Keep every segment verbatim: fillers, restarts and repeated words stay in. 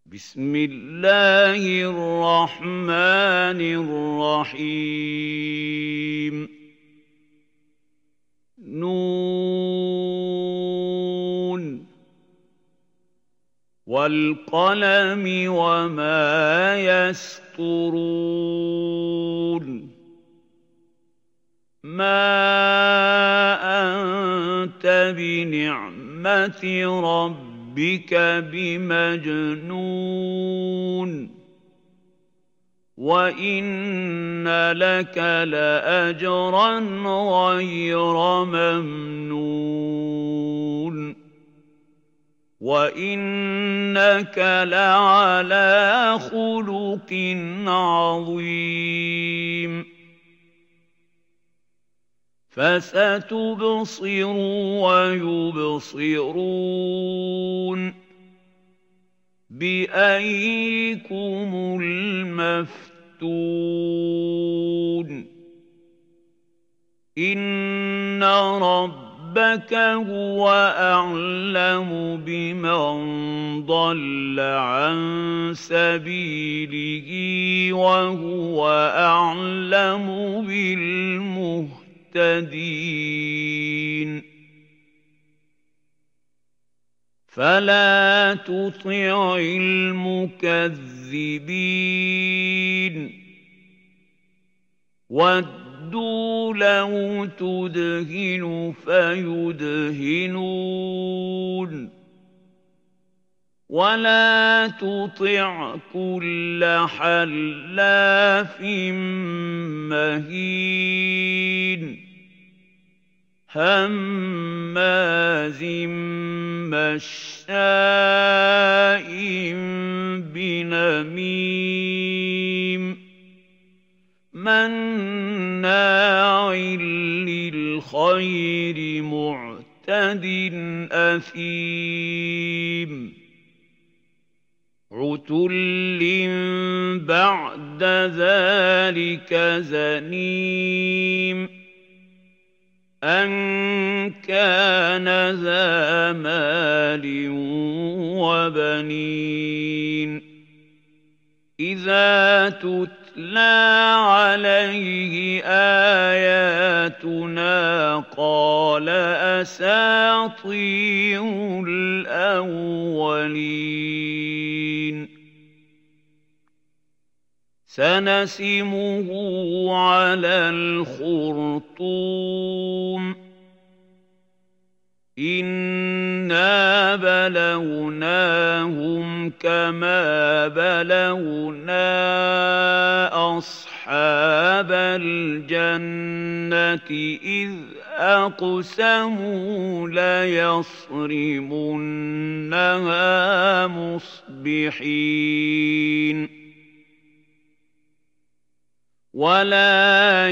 بسم الله الرحمن الرحيم نون والقلم وما يسطرون ما أنت بنعمة ربك بمجنون وإن لك لأجرا غير ممنون وإنك لعلى خلق عظيم فستبصر ويبصرون بأيكم المفتون إن ربك هو أعلم بمن ضل عن سبيله وهو أعلم بالمهتدين فلا تطع المكذبين ودوا لو تدهن فيدهنون ولا تطع كل حلاف مهين هماز مشاء بنميم مناع للخير معتد أثيم عتل بعد ذلك زنيم أن كان ذا مال وبنين إذا تتلى عليه آياتنا قال أساطير الأولين سنسمه على الخرطوم إنا بلوناهم كما بلونا أصحاب الجنة إذ أقسموا ليصرمنها مصبحين ولا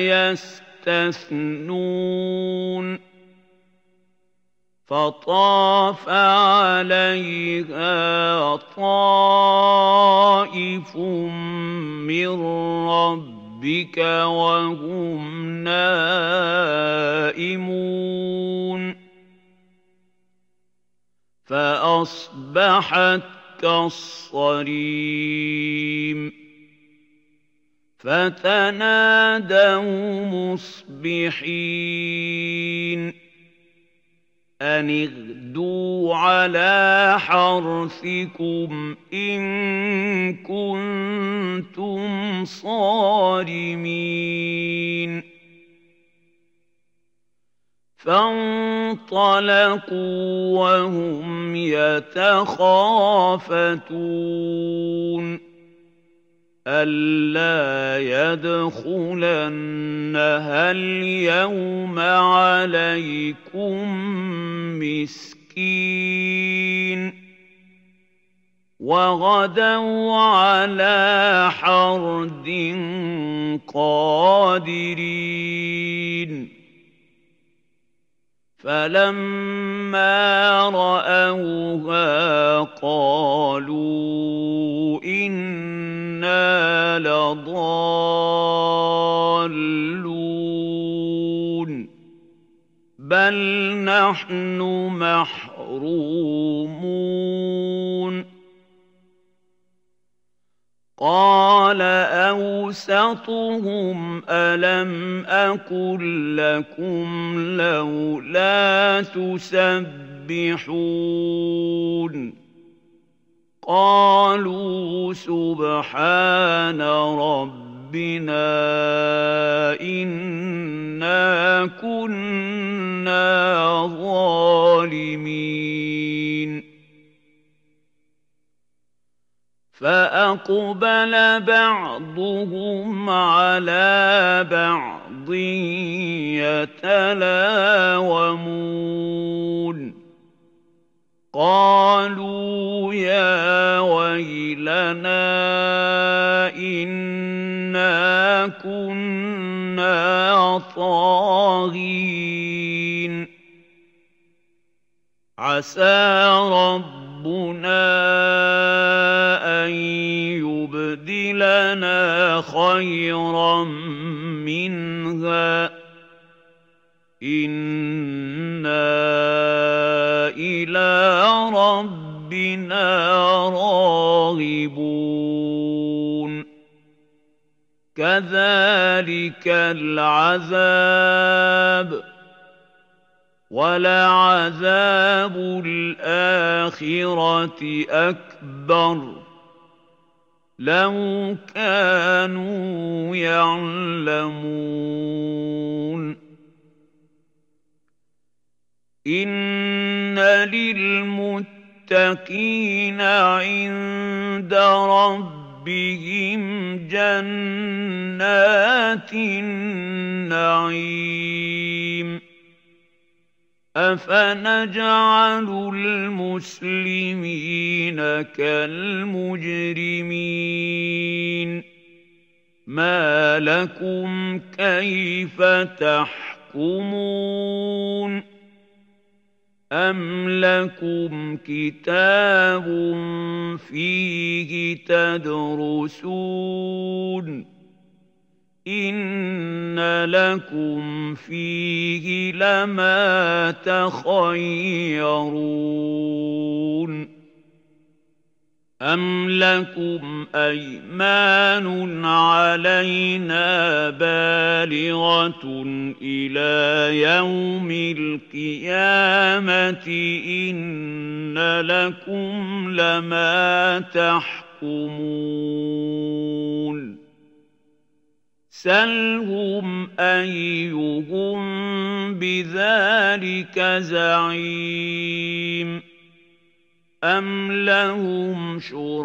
يستثنون فطاف عليها طائف من ربك وهم نائمون فأصبحت كالصريم فتنادوا مصبحين أن اغدوا على حرثكم إن كنتم صارمين فانطلقوا وهم يتخافتون ألا يدخلنها اليوم عليكم مسكين وغدوا على حرد قادرين فلما رأوها قالوا إنا لضالون بل نحن محرومون قال أوسطهم ألم أقل لكم لولا تسبحون قالوا سبحان ربنا إنا كنا ظالمين فأقبل بعضهم على بعض يتلاومون قالوا يا ويلنا إنا كنا طاغين عسى ربنا أن يبدلنا خيرا منها إنا إلى ربنا راغبون كذلك العذاب ولعذاب الآخرة أكبر لو كانوا يعلمون إن للمتقين عند ربهم جنات النعيم أفنجعل المسلمين كالمجرمين ما لكم كيف تحكمون أم لكم كتاب فيه تدرسون إن لكم فيه لما تخيرون أم لكم أيمان علينا بالغة إلى يوم القيامة إن لكم لما تحكمون سلهم أيهم بذلك زعيم أم لهم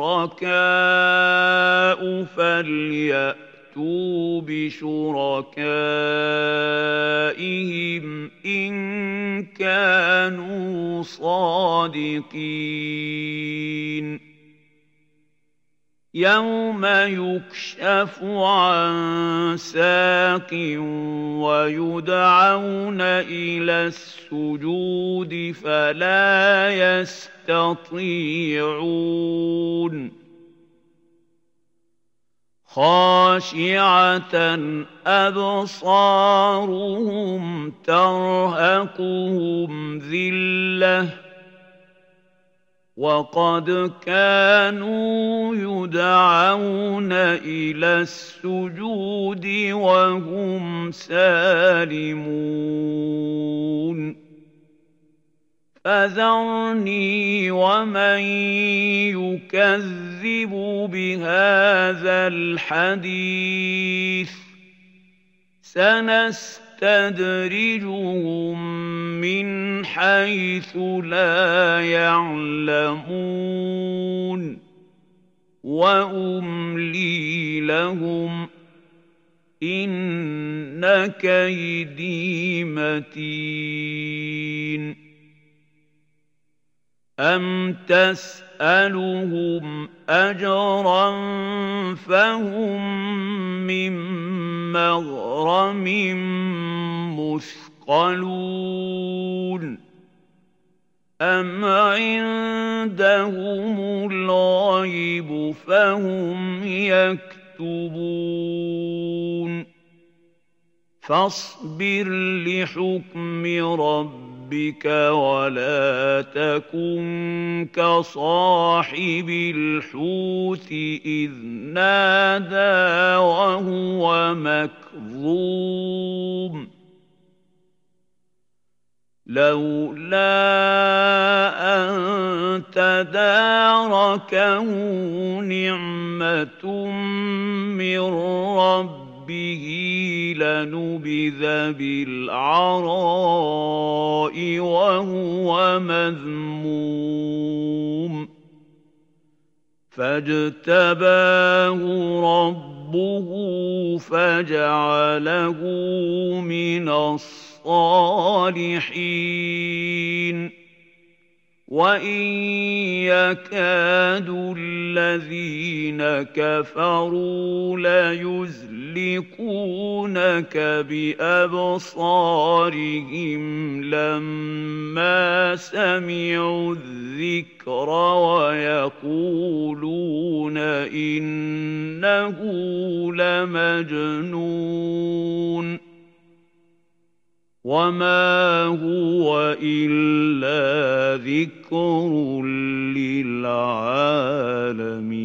شركاء فليأتوا بشركائهم إن كانوا صادقين يوم يكشف عن ساق ويدعون إلى السجود فلا يستطيعون خاشعة أبصارهم ترهقهم ذلة وقد كانوا يدعون إلى السجود وهم سالمون فذرني ومن يكذب بهذا الحديث سنستدرجهم من حيث لا يعلمون وأملي لهم إن كيدي متين أم تسألهم أجرا فهم من مغرم مثقلون أم عندهم الغيب فهم يكتبون فاصبر لحكم ربك ربك ولا تكن كصاحب الحوت إذ نادى وهو مكظوم لولا أن تداركه نعمة من ربه لنبذ بالعراء وهو مذموم فاجتباه ربه فجعله من الصالحين وإن يكاد الذين كفروا ليزلقونك بأبصارهم لما سمعوا الذكر ويقولون إنه لمجنون وما هو إلا ذكر للعالمين